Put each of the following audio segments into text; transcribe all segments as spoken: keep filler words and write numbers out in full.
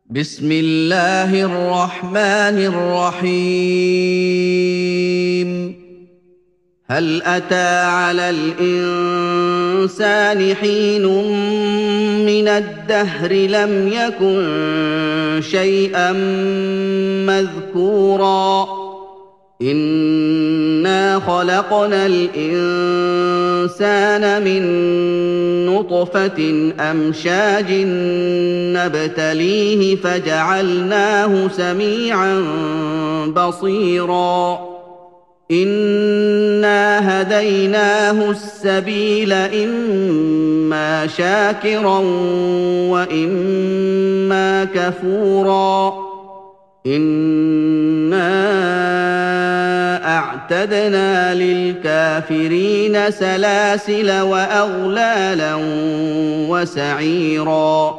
بسم الله الرحمن الرحيم هل أتى على الإنسان حين من الدهر لم يكن شيئا مذكورا إنا خلقنا الإنسان من نطفة أمشاج نبتليه فجعلناه سميعا بصيرا إنا هديناه السبيل إما شاكرا وإما كفورا إنا أعتدنا للكافرين سلاسل وأغلالا وسعيرا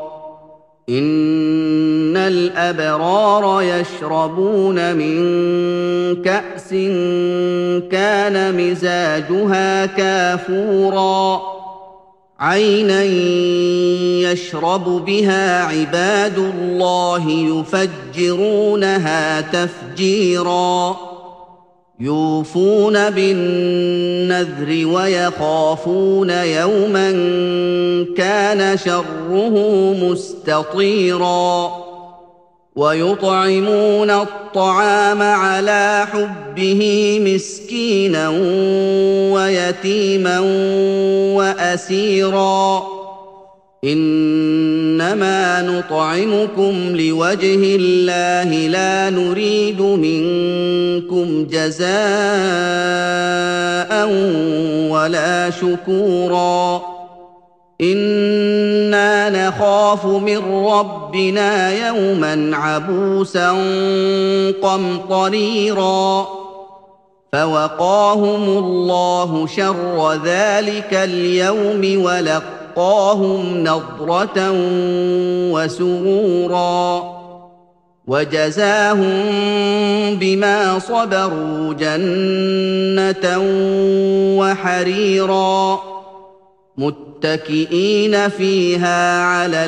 إن الأبرار يشربون من كأس كان مزاجها كافورا عينا يشرب بها عباد الله يفجرونها تفجيرا يوفون بالنذر ويخافون يوما كان شره مستطيرا ويطعمون الطعام على حبه مسكينا ويتيما وأسيرا إنما نطعمكم لوجه الله لا نريد منكم جزاء ولا شكورا إنا نخاف من ربنا يوما عبوسا قمطريرا فوقاهم الله شر ذلك اليوم ولقاهم نضرة وسرورا وجزاهم بما صبروا جنة وحريرا متكئين فيها على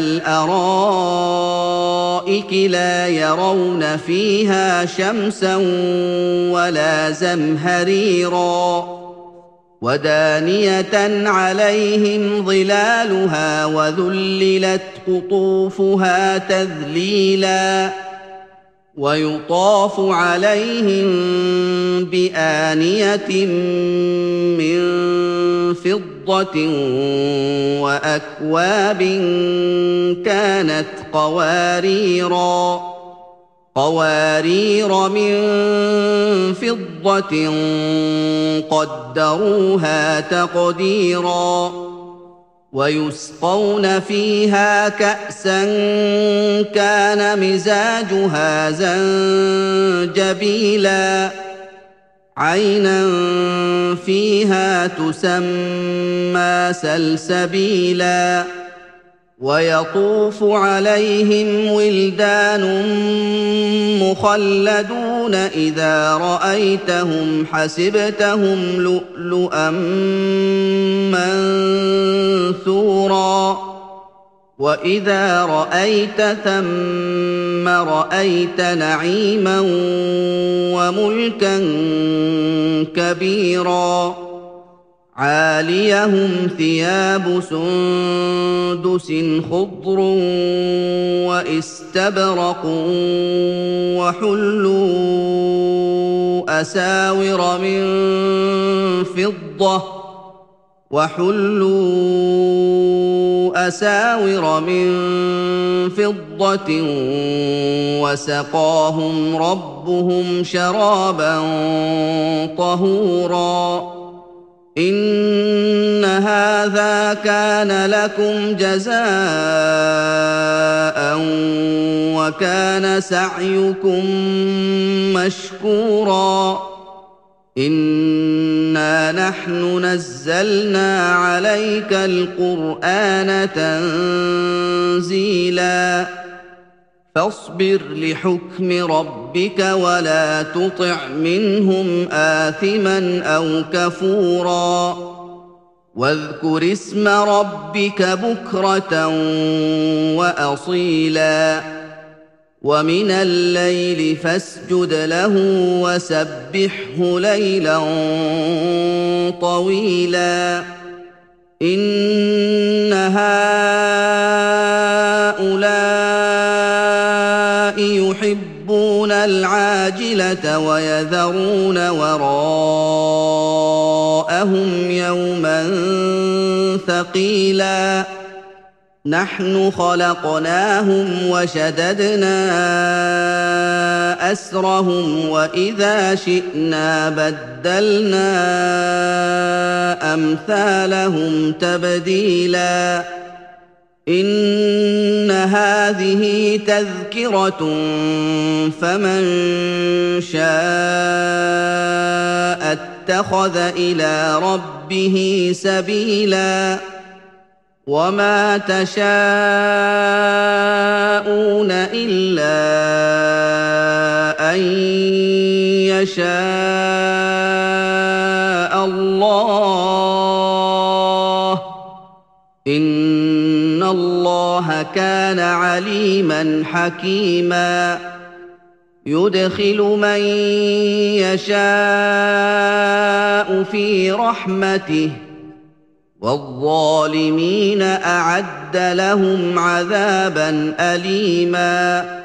الأرائك لا يرون فيها شمسا ولا زمهريرا ودانية عليهم ظلالها وذللت قطوفها تذليلا ويطاف عليهم بآنية من فضة وأكواب كانت قواريرا قوارير من فضة قدروها تقديرا ويسقون فيها كأسا كان مزاجها زنجبيلا عينا فيها تسمى سلسبيلا ويطوف عليهم ولدان مخلدون إذا رأيتهم حسبتهم لؤلؤا منثورا وإذا رأيت ثم رأيت نعيما وملكا كبيرا عاليهم ثياب سندس خضر واستبرق وحلوا أساور من فضة وحلوا أساور من فضة وسقاهم ربهم شرابا طهورا إن هذا كان لكم جزاء وكان سعيكم مشكورا إنا نحن نزلنا عليك القرآن تنزيلا فاصبر لحكم ربك ولا تطع منهم آثما أو كفورا واذكر اسم ربك بكرة وأصيلا ومن الليل فاسجد له وسبحه ليلا طويلا إن هؤلاء يحبون العاجلة ويذرون وراءهم يوما ثقيلا نحن خلقناهم وشددنا أسرهم وإذا شئنا بدلنا أمثالهم تبديلا إن هذه تذكرة فمن شاء اتخذ إلى ربه سبيلا وما تشاءون إلا أن يشاء الله إن الله كان عليما حكيما يدخل من يشاء في رحمته والظالمين أعد لهم عذابا أليما